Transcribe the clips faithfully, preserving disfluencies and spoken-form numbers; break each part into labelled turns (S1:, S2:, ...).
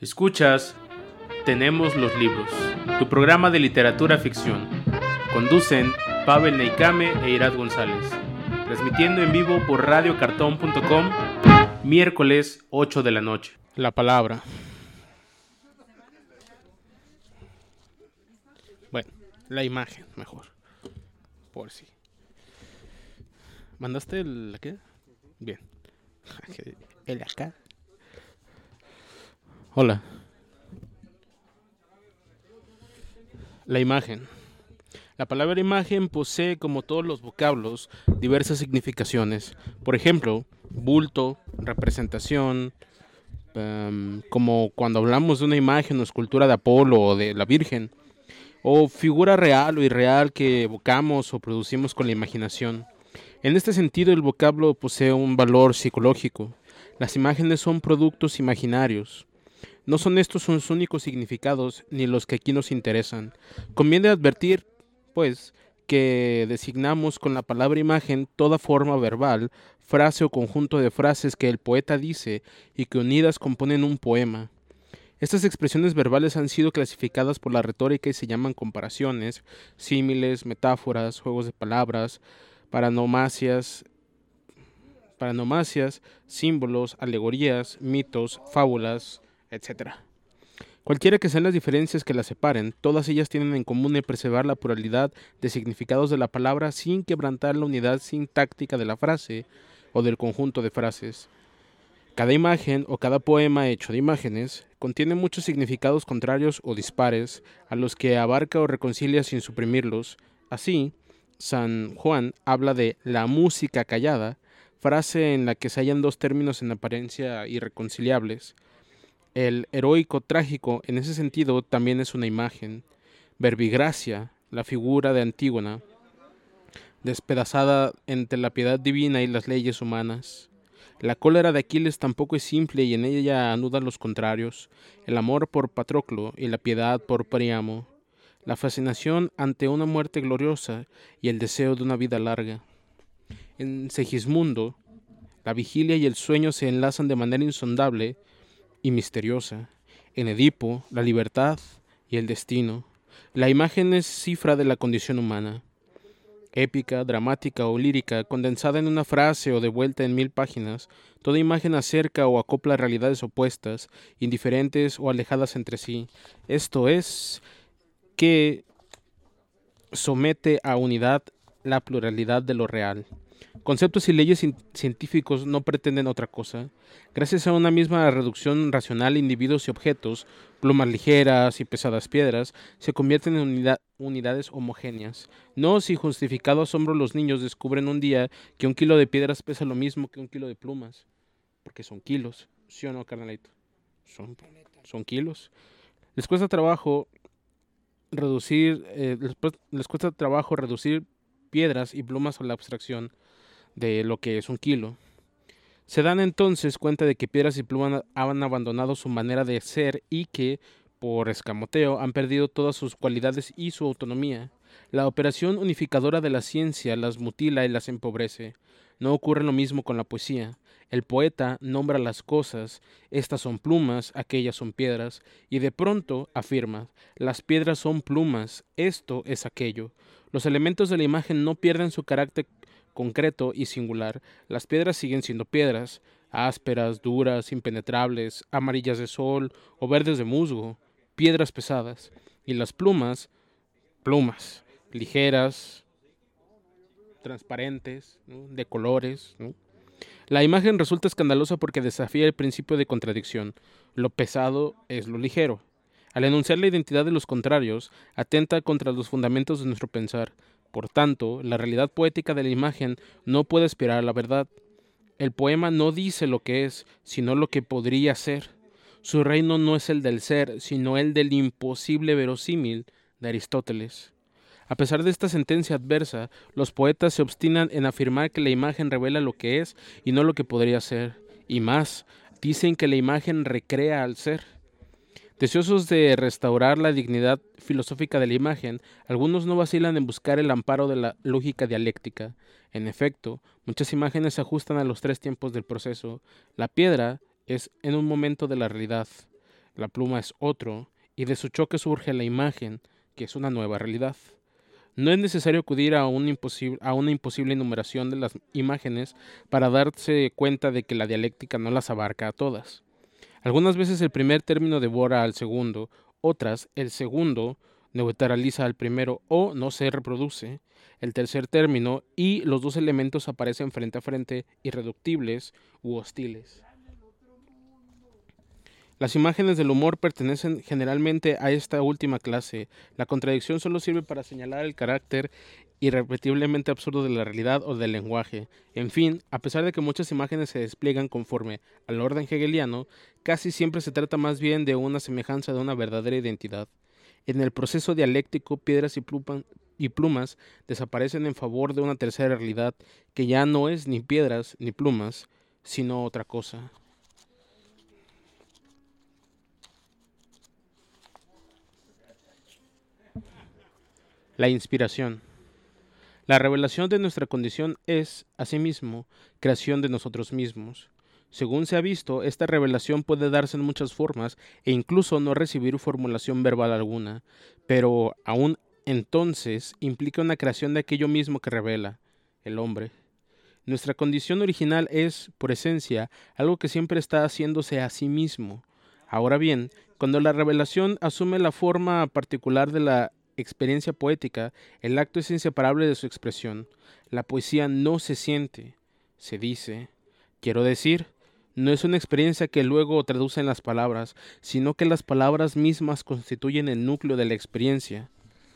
S1: Escuchas Tenemos los libros, tu programa de literatura ficción. Conducen Pavel Neikame e Irad González. Transmitiendo en vivo por radio cartón punto com, miércoles ocho de la noche. La palabra. Bueno, la imagen, mejor. Por si. ¿Mandaste el qué? Bien. El acá. Hola. La imagen. La palabra imagen posee, como todos los vocablos, diversas significaciones. Por ejemplo, bulto, representación, um, como cuando hablamos de una imagen o escultura de Apolo o de la Virgen, o figura real o irreal que evocamos o producimos con la imaginación. En este sentido, el vocablo posee un valor psicológico. Las imágenes son productos imaginarios. No son estos sus únicos significados ni los que aquí nos interesan. Conviene advertir, pues, que designamos con la palabra imagen toda forma verbal, frase o conjunto de frases que el poeta dice y que unidas componen un poema. Estas expresiones verbales han sido clasificadas por la retórica y se llaman comparaciones, símiles, metáforas, juegos de palabras, paranomasias, paranomasias, símbolos, alegorías, mitos, fábulas, etcétera. Cualquiera que sean las diferencias que las separen, todas ellas tienen en común el preservar la pluralidad de significados de la palabra sin quebrantar la unidad sintáctica de la frase o del conjunto de frases. Cada imagen o cada poema hecho de imágenes contiene muchos significados contrarios o dispares, a los que abarca o reconcilia sin suprimirlos. Así, San Juan habla de la música callada, frase en la que se hallan dos términos en apariencia irreconciliables. El heroico trágico, en ese sentido, también es una imagen. Verbigracia, la figura de Antígona, despedazada entre la piedad divina y las leyes humanas. La cólera de Aquiles tampoco es simple y en ella anudan los contrarios, el amor por Patroclo y la piedad por Príamo, la fascinación ante una muerte gloriosa y el deseo de una vida larga. En Segismundo, la vigilia y el sueño se enlazan de manera insondable y misteriosa. En Edipo, la libertad y el destino. La imagen es cifra de la condición humana. Épica, dramática o lírica, condensada en una frase o devuelta en mil páginas, toda imagen acerca o acopla realidades opuestas, indiferentes o alejadas entre sí. Esto es, que somete a unidad la pluralidad de lo real. Conceptos y leyes científicos no pretenden otra cosa. Gracias a una misma reducción racional, individuos y objetos, plumas ligeras y pesadas piedras, se convierten en unidad, unidades homogéneas. No si justificado asombro los niños descubren un día que un kilo de piedras pesa lo mismo que un kilo de plumas. Porque son kilos, ¿sí o no, carnalito? Son, son kilos. Les cuesta trabajo reducir, eh, les, les cuesta trabajo reducir piedras y plumas a la abstracción de lo que es un kilo. Se dan entonces cuenta de que piedras y plumas han abandonado su manera de ser y que, por escamoteo, han perdido todas sus cualidades y su autonomía. La operación unificadora de la ciencia las mutila y las empobrece. No ocurre lo mismo con la poesía. El poeta nombra las cosas, estas son plumas, aquellas son piedras, y de pronto afirma, las piedras son plumas, esto es aquello. Los elementos de la imagen no pierden su carácter concreto y singular. Las piedras siguen siendo piedras, ásperas, duras, impenetrables, amarillas de sol o verdes de musgo, piedras pesadas. Y las plumas, plumas, ligeras, transparentes, ¿no?, de colores, ¿no? La imagen resulta escandalosa porque desafía el principio de contradicción. Lo pesado es lo ligero. Al enunciar la identidad de los contrarios, atenta contra los fundamentos de nuestro pensar. Por tanto, la realidad poética de la imagen no puede aspirar a la verdad. El poema no dice lo que es, sino lo que podría ser. Su reino no es el del ser, sino el del imposible verosímil de Aristóteles. A pesar de esta sentencia adversa, los poetas se obstinan en afirmar que la imagen revela lo que es y no lo que podría ser. Y más, dicen que la imagen recrea al ser. Deseosos de restaurar la dignidad filosófica de la imagen, algunos no vacilan en buscar el amparo de la lógica dialéctica. En efecto, muchas imágenes se ajustan a los tres tiempos del proceso. La piedra es en un momento de la realidad. la pluma es otro, y de su choque surge la imagen, que es una nueva realidad. No es necesario acudir a, un imposible, a una imposible enumeración de las imágenes para darse cuenta de que la dialéctica no las abarca a todas. Algunas veces el primer término devora al segundo, otras el segundo neutraliza al primero o no se reproduce el tercer término y los dos elementos aparecen frente a frente, irreductibles u hostiles. Las imágenes del humor pertenecen generalmente a esta última clase. La contradicción solo sirve para señalar el carácter irrepetiblemente absurdo de la realidad o del lenguaje. En fin, a pesar de que muchas imágenes se despliegan conforme al orden hegeliano, casi siempre se trata más bien de una semejanza de una verdadera identidad. En el proceso dialéctico, piedras y, plupan, y plumas desaparecen en favor de una tercera realidad que ya no es ni piedras ni plumas, sino otra cosa. La inspiración. La revelación de nuestra condición es, asimismo, creación de nosotros mismos. Según se ha visto, esta revelación puede darse en muchas formas e incluso no recibir formulación verbal alguna, pero aún entonces implica una creación de aquello mismo que revela, el hombre. Nuestra condición original es, por esencia, algo que siempre está haciéndose a sí mismo. Ahora bien, cuando la revelación asume la forma particular de la experiencia poética, el acto es inseparable de su expresión. La poesía no se siente, se dice. Quiero decir, no es una experiencia que luego traduce en las palabras, sino que las palabras mismas constituyen el núcleo de la experiencia.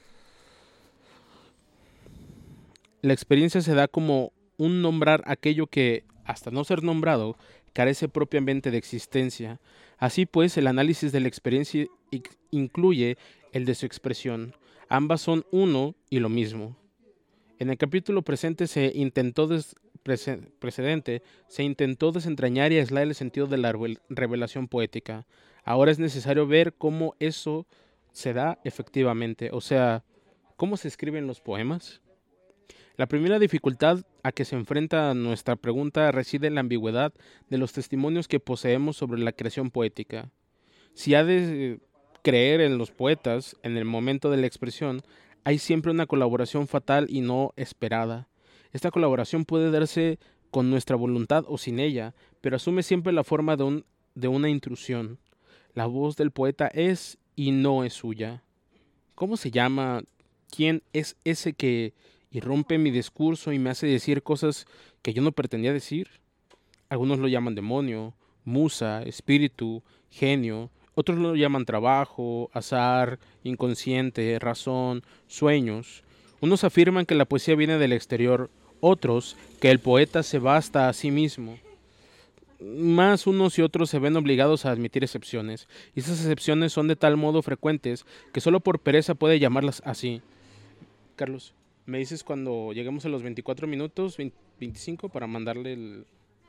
S1: La experiencia se da como un nombrar aquello que, hasta no ser nombrado, carece propiamente de existencia. Así pues, el análisis de la experiencia incluye el de su expresión. Ambas son uno y lo mismo. En el capítulo presente se intentó des, prese, precedente se intentó desentrañar y aislar el sentido de la revelación poética. Ahora es necesario ver cómo eso se da efectivamente, o sea, cómo se escriben los poemas. La primera dificultad a que se enfrenta nuestra pregunta reside en la ambigüedad de los testimonios que poseemos sobre la creación poética. Si ha de creer en los poetas, en el momento de la expresión, hay siempre una colaboración fatal y no esperada. Esta colaboración puede darse con nuestra voluntad o sin ella, pero asume siempre la forma de, un, de una intrusión. La voz del poeta es y no es suya. ¿Cómo se llama? ¿Quién es ese que irrumpe mi discurso y me hace decir cosas que yo no pretendía decir? Algunos lo llaman demonio, musa, espíritu, genio. Otros lo llaman trabajo, azar, inconsciente, razón, sueños. Unos afirman que la poesía viene del exterior, otros que el poeta se basta a sí mismo. Más unos y otros se ven obligados a admitir excepciones, y esas excepciones son de tal modo frecuentes que solo por pereza puede llamarlas así. Carlos, ¿me dices cuando lleguemos a los veinticuatro minutos, veinticinco, para mandarle el...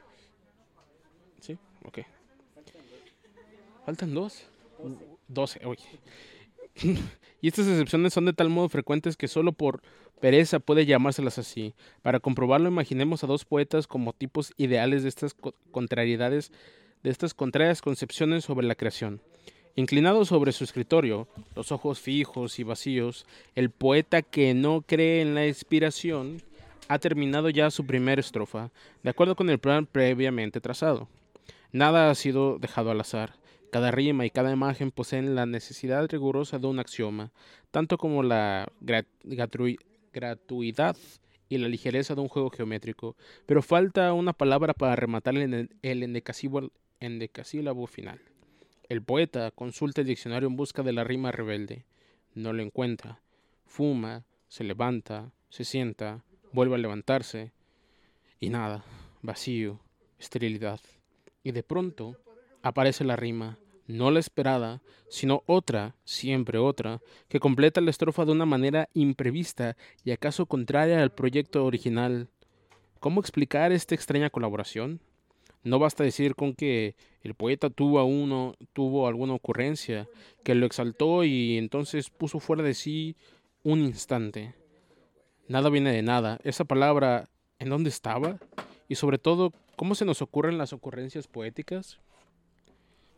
S1: ¿Sí? Ok. Faltan dos. doce, oye. Y estas excepciones son de tal modo frecuentes que solo por pereza puede llamárselas así. Para comprobarlo, imaginemos a dos poetas como tipos ideales de estas contrariedades, de estas contrarias concepciones sobre la creación. Inclinado sobre su escritorio, los ojos fijos y vacíos, el poeta que no cree en la inspiración ha terminado ya su primera estrofa, de acuerdo con el plan previamente trazado. Nada ha sido dejado al azar. Cada rima y cada imagen poseen la necesidad rigurosa de un axioma, tanto como la grat gratu gratuidad y la ligereza de un juego geométrico, pero falta una palabra para rematar el, el endecasílabo, endecasílabo final. El poeta consulta el diccionario en busca de la rima rebelde. No lo encuentra. Fuma, se levanta, se sienta, vuelve a levantarse, y nada, vacío, esterilidad. Y de pronto aparece la rima, no la esperada, sino otra, siempre otra, que completa la estrofa de una manera imprevista y acaso contraria al proyecto original. ¿Cómo explicar esta extraña colaboración? No basta decir con que el poeta tuvo, a uno, tuvo alguna ocurrencia que lo exaltó y entonces puso fuera de sí un instante. Nada viene de nada. Esa palabra, ¿en dónde estaba? Y sobre todo, ¿cómo se nos ocurren las ocurrencias poéticas?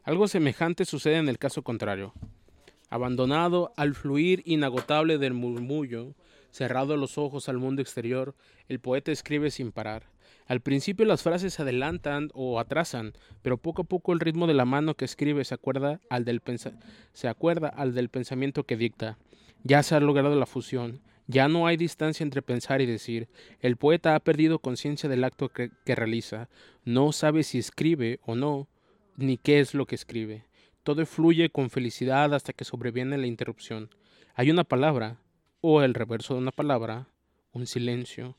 S1: Algo semejante sucede en el caso contrario. Abandonado al fluir inagotable del murmullo, cerrado los ojos al mundo exterior, el poeta escribe sin parar. Al principio las frases se adelantan o atrasan, pero poco a poco el ritmo de la mano que escribe se acuerda al del, pensa- se acuerda al del pensamiento que dicta. Ya se ha logrado la fusión, ya no hay distancia entre pensar y decir. El poeta ha perdido conciencia del acto que, que realiza. No sabe si escribe o no, ni qué es lo que escribe. Todo fluye con felicidad hasta que sobreviene la interrupción. Hay una palabra, o el reverso de una palabra, un silencio,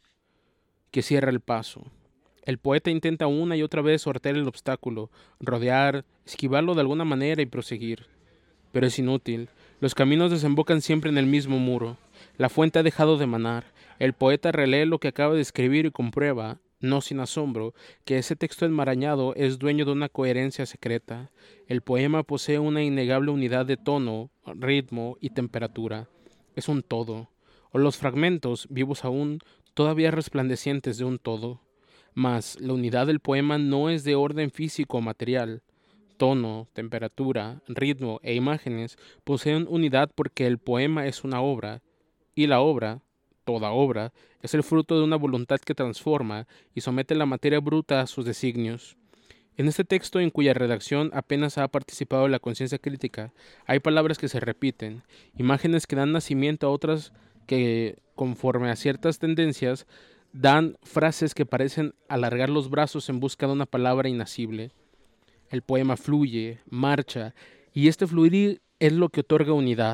S1: que cierra el paso. El poeta intenta una y otra vez sortear el obstáculo, rodear, esquivarlo de alguna manera y proseguir. Pero es inútil. Los caminos desembocan siempre en el mismo muro. La fuente ha dejado de manar. El poeta relee lo que acaba de escribir y comprueba, no sin asombro, que ese texto enmarañado es dueño de una coherencia secreta. El poema posee una innegable unidad de tono, ritmo y temperatura. Es un todo. O los fragmentos, vivos aún, todavía resplandecientes de un todo. Mas la unidad del poema no es de orden físico o material. Tono, temperatura, ritmo e imágenes poseen unidad porque el poema es una obra, y la obra, toda obra, es el fruto de una voluntad que transforma y somete la materia bruta a sus designios. En este texto, en cuya redacción apenas ha participado la conciencia crítica, hay palabras que se repiten, imágenes que dan nacimiento a otras que, conforme a ciertas tendencias, dan frases que parecen alargar los brazos en busca de una palabra inacible. El poema fluye, marcha, y este fluir es lo que otorga unidad.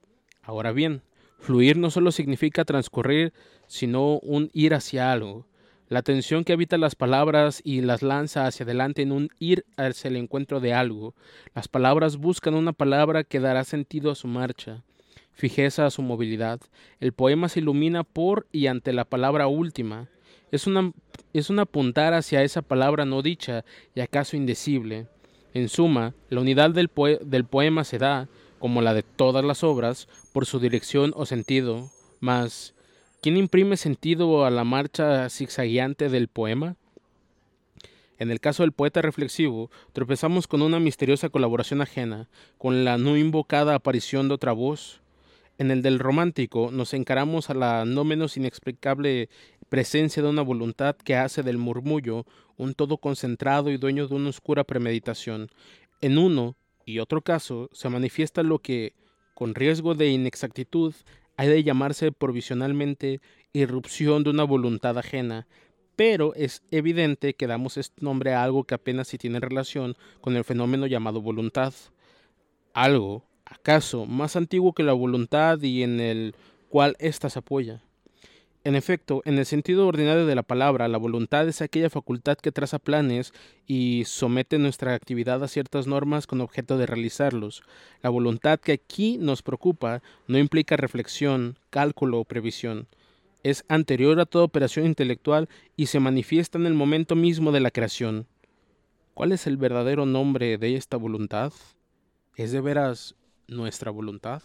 S1: Ahora bien, fluir no solo significa transcurrir, sino un ir hacia algo. La tensión que habita las palabras y las lanza hacia adelante en un ir hacia el encuentro de algo. Las palabras buscan una palabra que dará sentido a su marcha, fijeza a su movilidad. El poema se ilumina por y ante la palabra última. Es una, es un apuntar hacia esa palabra no dicha y acaso indecible. En suma, la unidad del, poe del poema se da, como la de todas las obras, por su dirección o sentido. Mas, ¿quién imprime sentido a la marcha zigzagueante del poema? En el caso del poeta reflexivo, tropezamos con una misteriosa colaboración ajena, con la no invocada aparición de otra voz. En el del romántico nos encaramos a la no menos inexplicable presencia de una voluntad que hace del murmullo un todo concentrado y dueño de una oscura premeditación. En uno y otro caso se manifiesta lo que, con riesgo de inexactitud, ha de llamarse provisionalmente irrupción de una voluntad ajena, pero es evidente que damos este nombre a algo que apenas si tiene relación con el fenómeno llamado voluntad. Algo, acaso, más antiguo que la voluntad y en el cual ésta se apoya. En efecto, en el sentido ordinario de la palabra, la voluntad es aquella facultad que traza planes y somete nuestra actividad a ciertas normas con objeto de realizarlos. La voluntad que aquí nos preocupa no implica reflexión, cálculo o previsión. Es anterior a toda operación intelectual y se manifiesta en el momento mismo de la creación. ¿Cuál es el verdadero nombre de esta voluntad? ¿Es de veras nuestra voluntad?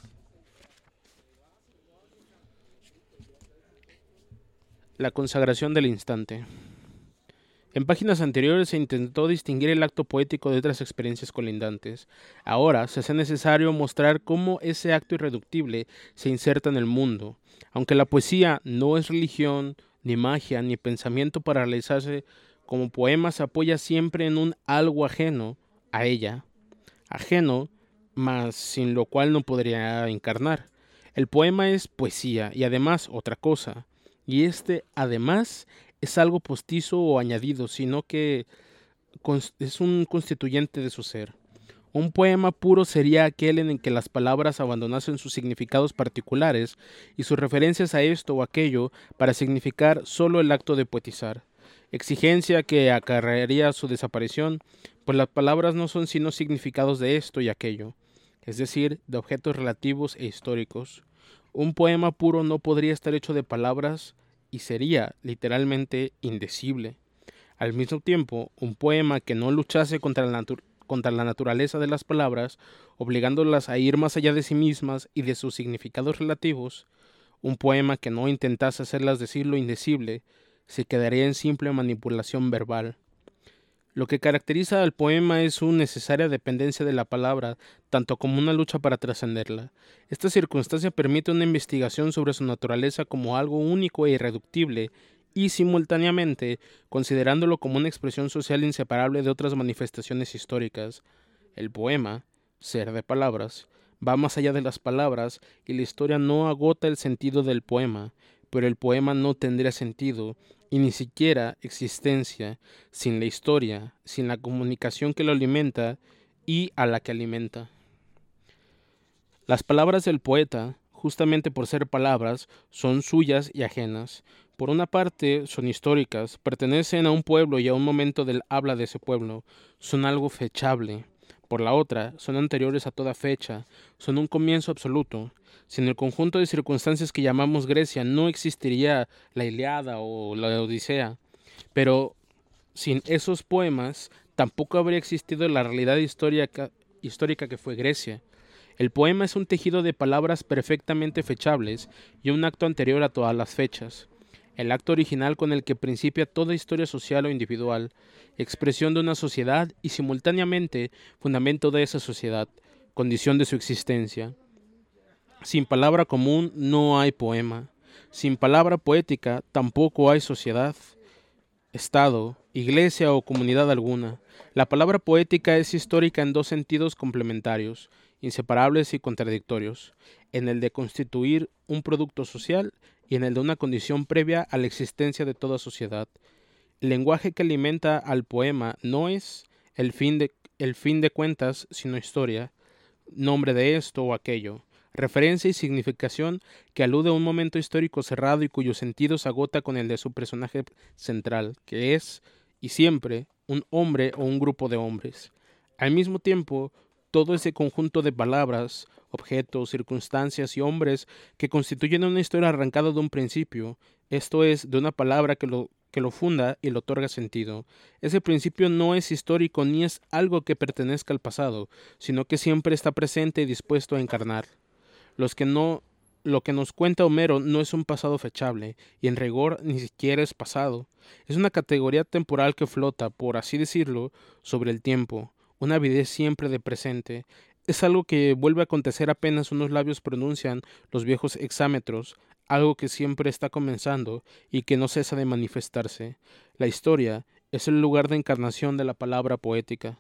S1: La consagración del instante. En páginas anteriores se intentó distinguir el acto poético de otras experiencias colindantes. Ahora se hace necesario mostrar cómo ese acto irreductible se inserta en el mundo. Aunque la poesía no es religión, ni magia, ni pensamiento para realizarse como poema, se apoya siempre en un algo ajeno a ella. Ajeno, mas sin lo cual no podría encarnar. El poema es poesía y además otra cosa. Y este además es algo postizo o añadido, sino que es un constituyente de su ser. Un poema puro sería aquel en el que las palabras abandonasen sus significados particulares y sus referencias a esto o aquello para significar solo el acto de poetizar, exigencia que acarrearía su desaparición, pues las palabras no son sino significados de esto y aquello, es decir, de objetos relativos e históricos. Un poema puro no podría estar hecho de palabras y sería, literalmente, indecible. Al mismo tiempo, un poema que no luchase contra la, natu- contra la naturaleza de las palabras, obligándolas a ir más allá de sí mismas y de sus significados relativos, un poema que no intentase hacerlas decir lo indecible, se quedaría en simple manipulación verbal. Lo que caracteriza al poema es su necesaria dependencia de la palabra, tanto como una lucha para trascenderla. Esta circunstancia permite una investigación sobre su naturaleza como algo único e irreductible, y simultáneamente considerándolo como una expresión social inseparable de otras manifestaciones históricas. El poema, ser de palabras, va más allá de las palabras, y la historia no agota el sentido del poema, pero el poema no tendría sentido, y ni siquiera existencia, sin la historia, sin la comunicación que lo alimenta y a la que alimenta. Las palabras del poeta, justamente por ser palabras, son suyas y ajenas. Por una parte, son históricas, pertenecen a un pueblo y a un momento del habla de ese pueblo, son algo fechable. Por la otra, son anteriores a toda fecha, son un comienzo absoluto. Sin el conjunto de circunstancias que llamamos Grecia, no existiría la Ilíada o la Odisea. Pero sin esos poemas, tampoco habría existido la realidad histórica, histórica que fue Grecia. El poema es un tejido de palabras perfectamente fechables y un acto anterior a todas las fechas. El acto original con el que principia toda historia social o individual, expresión de una sociedad y simultáneamente fundamento de esa sociedad, condición de su existencia. Sin palabra común no hay poema. Sin palabra poética tampoco hay sociedad, estado, iglesia o comunidad alguna. La palabra poética es histórica en dos sentidos complementarios, inseparables y contradictorios, en el de constituir un producto social y en el de una condición previa a la existencia de toda sociedad. El lenguaje que alimenta al poema no es el fin de, el fin de cuentas, sino historia, nombre de esto o aquello, referencia y significación que alude a un momento histórico cerrado y cuyo sentido se agota con el de su personaje central, que es, y siempre, un hombre o un grupo de hombres. Al mismo tiempo, todo ese conjunto de palabras, objetos, circunstancias y hombres que constituyen una historia arrancada de un principio, esto es, de una palabra que lo, que lo funda y le otorga sentido. Ese principio no es histórico ni es algo que pertenezca al pasado, sino que siempre está presente y dispuesto a encarnar. Los que no, lo que nos cuenta Homero no es un pasado fechable, y en rigor ni siquiera es pasado. Es una categoría temporal que flota, por así decirlo, sobre el tiempo, una avidez siempre de presente. Es algo que vuelve a acontecer apenas unos labios pronuncian los viejos hexámetros, algo que siempre está comenzando y que no cesa de manifestarse. La historia es el lugar de encarnación de la palabra poética.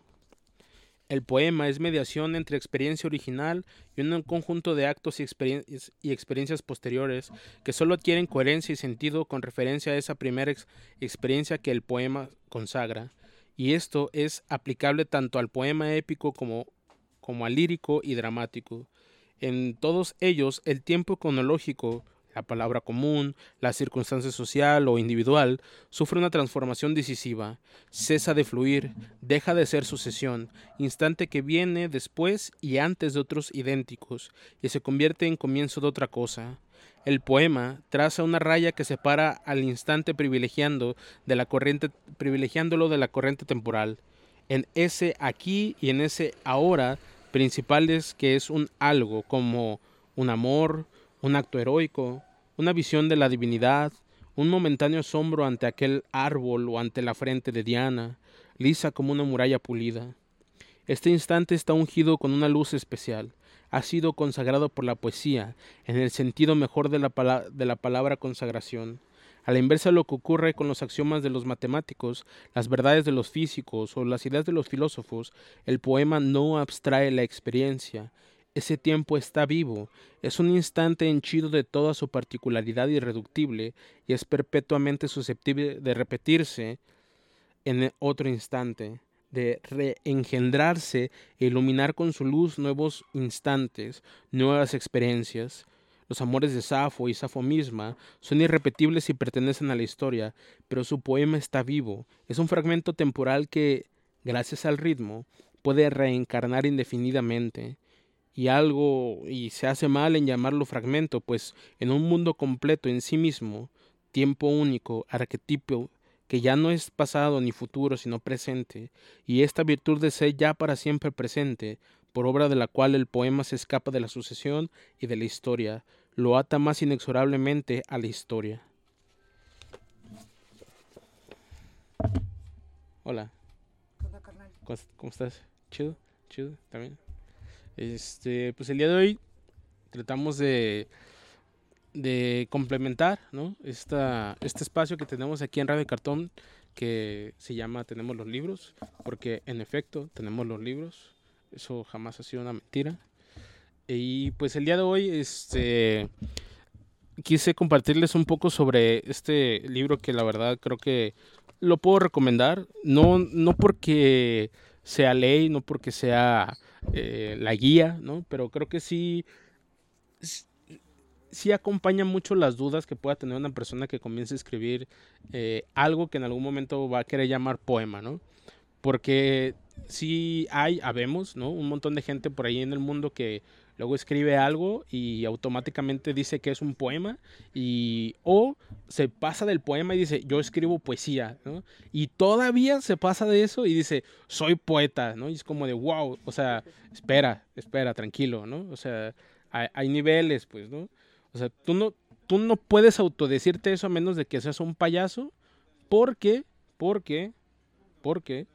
S1: El poema es mediación entre experiencia original y un conjunto de actos y, experien- y experiencias posteriores que solo adquieren coherencia y sentido con referencia a esa primera ex- experiencia que el poema consagra. Y esto es aplicable tanto al poema épico como, como al lírico y dramático. En todos ellos, el tiempo cronológico, la palabra común, la circunstancia social o individual, sufre una transformación decisiva, cesa de fluir, deja de ser sucesión, instante que viene después y antes de otros idénticos, y se convierte en comienzo de otra cosa. El poema traza una raya que separa al instante privilegiando de la corriente, privilegiándolo de la corriente temporal. En ese aquí y en ese ahora principales que es un algo como un amor, un acto heroico, una visión de la divinidad, un momentáneo asombro ante aquel árbol o ante la frente de Diana, lisa como una muralla pulida. Este instante está ungido con una luz especial, ha sido consagrado por la poesía, en el sentido mejor de la, pala- de la palabra consagración. A la inversa de lo que ocurre con los axiomas de los matemáticos, las verdades de los físicos o las ideas de los filósofos, el poema no abstrae la experiencia. Ese tiempo está vivo, es un instante henchido de toda su particularidad irreductible y es perpetuamente susceptible de repetirse en otro instante, de reengendrarse e iluminar con su luz nuevos instantes, nuevas experiencias. Los amores de Safo y Safo misma son irrepetibles y pertenecen a la historia, pero su poema está vivo, es un fragmento temporal que, gracias al ritmo, puede reencarnar indefinidamente. Y algo, y se hace mal en llamarlo fragmento, pues en un mundo completo en sí mismo, tiempo único, arquetipo, que ya no es pasado ni futuro, sino presente, y esta virtud de ser ya para siempre presente, por obra de la cual el poema se escapa de la sucesión y de la historia, lo ata más inexorablemente a la historia. Hola. ¿Cómo, cómo estás? Chido, chido, también. Este, pues el día de hoy tratamos de, de complementar, ¿no? Esta, este espacio que tenemos aquí en Radio Cartón que se llama Tenemos los libros, porque en efecto tenemos los libros, eso jamás ha sido una mentira. Y pues el día de hoy este, quise compartirles un poco sobre este libro que la verdad creo que lo puedo recomendar, no, no porque sea ley, no porque sea eh, la guía, ¿no? Pero creo que sí, sí acompaña mucho las dudas que pueda tener una persona que comience a escribir eh, algo que en algún momento va a querer llamar poema, ¿no? Porque sí hay, habemos, ¿no? Un montón de gente por ahí en el mundo que luego escribe algo y automáticamente dice que es un poema y o se pasa del poema y dice yo escribo poesía, ¿no? Y todavía se pasa de eso y dice soy poeta, ¿no? Y es como de wow, o sea, espera, espera, tranquilo, ¿no? O sea, hay, hay niveles, pues, ¿no? O sea, tú no, tú no puedes autodecirte eso a menos de que seas un payaso porque, porque, porque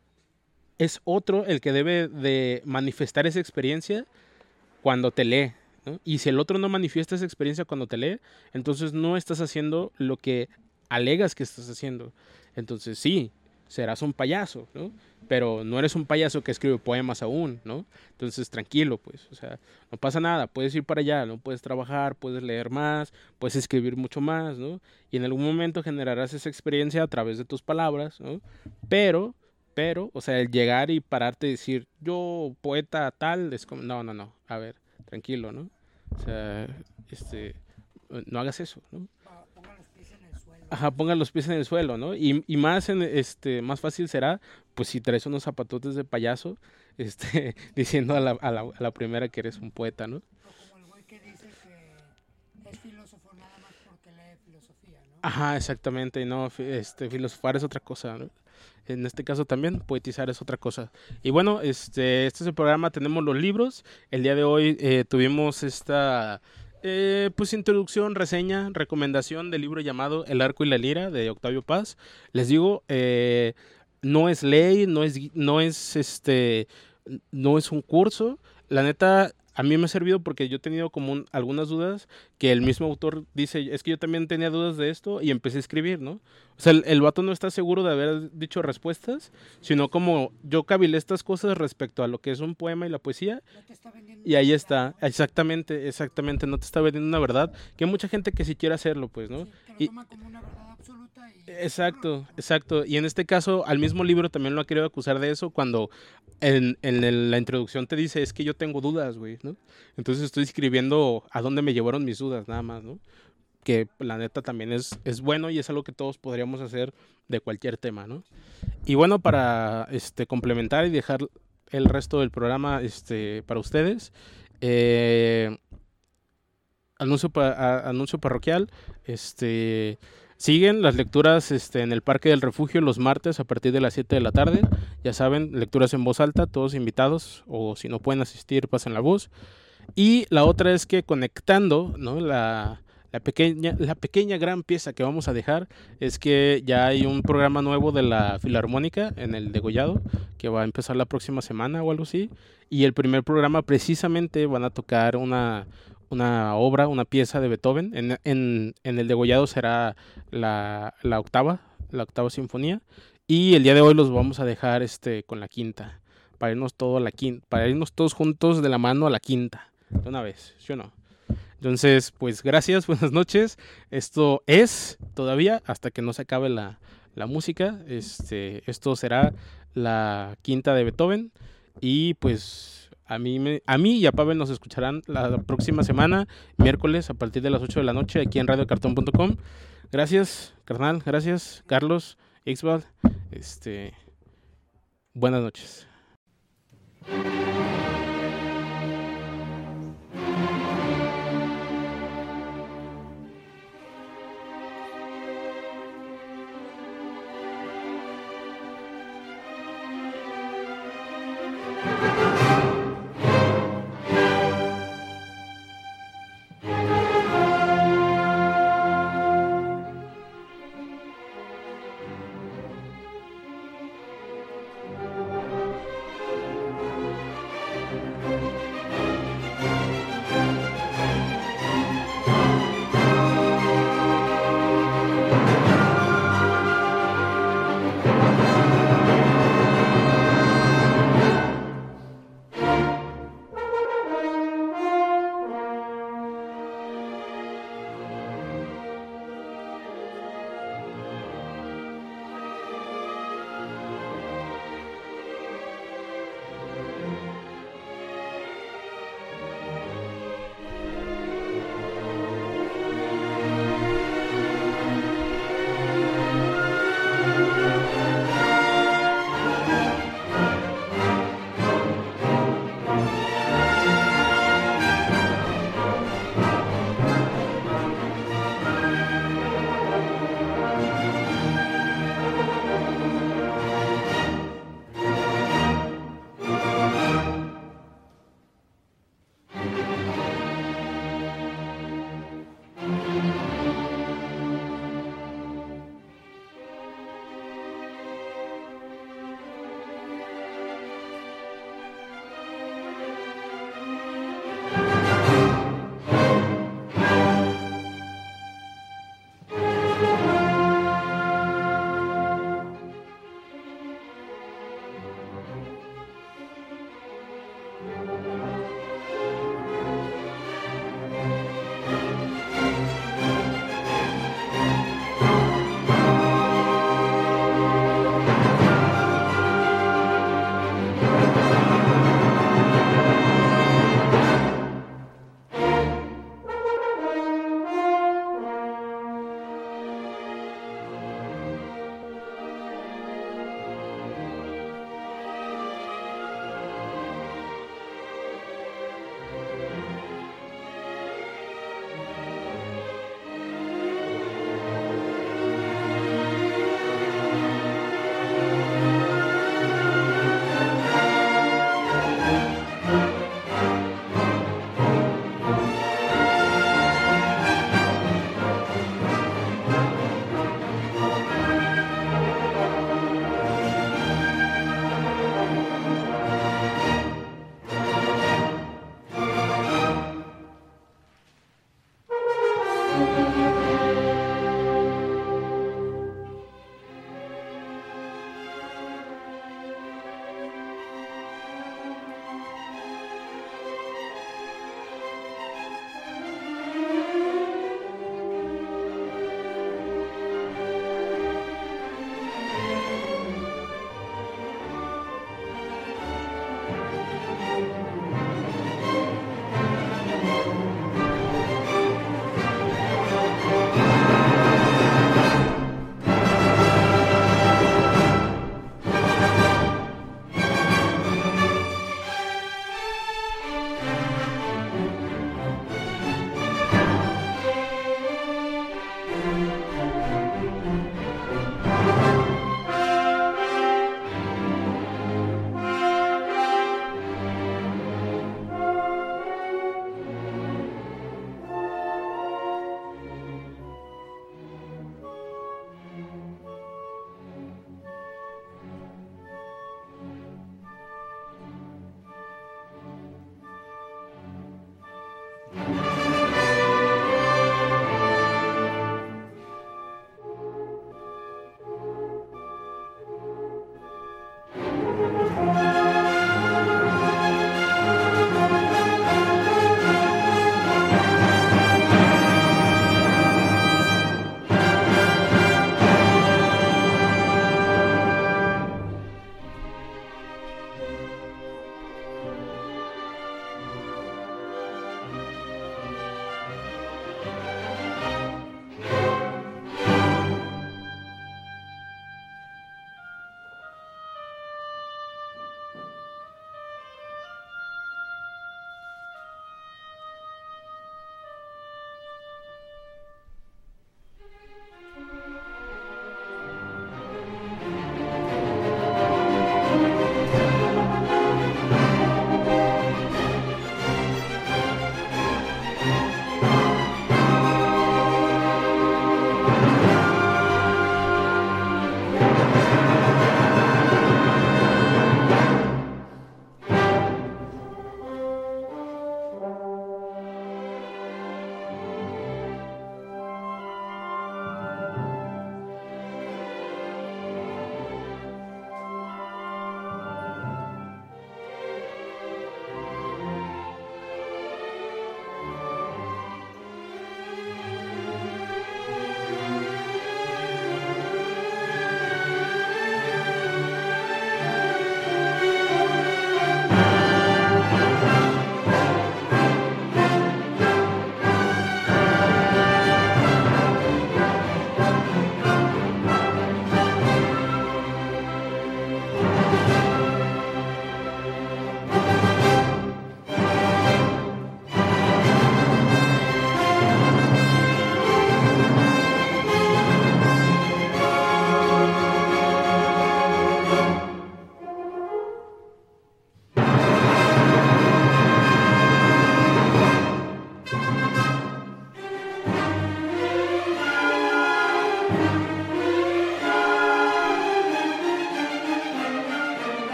S1: es otro el que debe de manifestar esa experiencia cuando te lee, ¿no? Y si el otro no manifiesta esa experiencia cuando te lee, entonces no estás haciendo lo que alegas que estás haciendo. Entonces sí, serás un payaso, ¿no? Pero no eres un payaso que escribe poemas aún, ¿no? Entonces tranquilo, pues, o sea, no pasa nada, puedes ir para allá, ¿no? Puedes trabajar, puedes leer más, puedes escribir mucho más, ¿no? Y en algún momento generarás esa experiencia a través de tus palabras, ¿no? Pero pero, o sea, el llegar y pararte y decir, yo, poeta tal, es como, no, no, no, a ver, tranquilo, ¿no? O sea, este, no hagas eso, ¿no?
S2: Ponga los pies en el suelo.
S1: Ajá, ponga los pies en el suelo, ¿no? Y, y más, en, este, más fácil será, pues si traes unos zapatotes de payaso, este, diciendo a la, a la, a la primera que eres un poeta, ¿no?
S2: O como el güey que dice que es filósofo nada más porque lee filosofía, ¿no?
S1: Ajá, exactamente, no, este, filosofar es otra cosa, ¿no? En este caso también, poetizar es otra cosa. Y bueno, este, este es el programa, tenemos los libros. El día de hoy eh, tuvimos esta eh, pues introducción, reseña, recomendación del libro llamado El arco y la lira de Octavio Paz. Les digo, eh, no es ley, no es, no es este, no es un curso. La neta, a mí me ha servido porque yo he tenido como un, algunas dudas que el mismo autor dice, es que yo también tenía dudas de esto y empecé a escribir, ¿no? O sea, el, el vato no está seguro de haber dicho respuestas, sino como yo cavilé estas cosas respecto a lo que es un poema y la poesía.
S2: No te está vendiendo
S1: Y
S2: una
S1: ahí
S2: verdad,
S1: está,
S2: ¿no?
S1: exactamente, exactamente, no te está vendiendo una verdad, que hay mucha gente que sí quiere hacerlo, pues, ¿no?
S2: Sí, te lo
S1: Y,
S2: toma como una verdad absoluta y nosotros lo
S1: exacto,
S2: estamos
S1: exacto, y en este caso al mismo libro también lo ha querido acusar de eso cuando en, en el- la introducción te dice, es que yo tengo dudas, güey, ¿no? Entonces estoy escribiendo a dónde me llevaron mis dudas, nada más, ¿no? Que la neta también es, es bueno y es algo que todos podríamos hacer de cualquier tema, ¿no? Y bueno, para este, complementar y dejar el resto del programa este, para ustedes, eh, anuncio, pa- a- anuncio parroquial, este, siguen las lecturas este, en el Parque del Refugio los martes a partir de las siete de la tarde, ya saben, lecturas en voz alta, todos invitados, o si no pueden asistir, pasen la voz. Y la otra es que conectando, ¿no? La, la pequeña, la pequeña gran pieza que vamos a dejar es que ya hay un programa nuevo de la Filarmónica en el Degollado que va a empezar la próxima semana o algo así. Y el primer programa precisamente van a tocar una, una obra, una pieza de Beethoven. En, en, en el Degollado será la, la octava, la octava sinfonía. Y el día de hoy los vamos a dejar este, con la quinta, para irnos, todo a la quinta, para irnos todos juntos de la mano a la quinta de una vez, ¿sí o no? Entonces, pues gracias, buenas noches. Esto es todavía hasta que no se acabe la, la música. Este, esto será la quinta de Beethoven. Y pues a mí, me, a mí y a Pavel nos escucharán la próxima semana, miércoles, a partir de las ocho de la noche, aquí en radio cartón punto com. Gracias, carnal, gracias, Carlos, Ixbal. Este, buenas noches.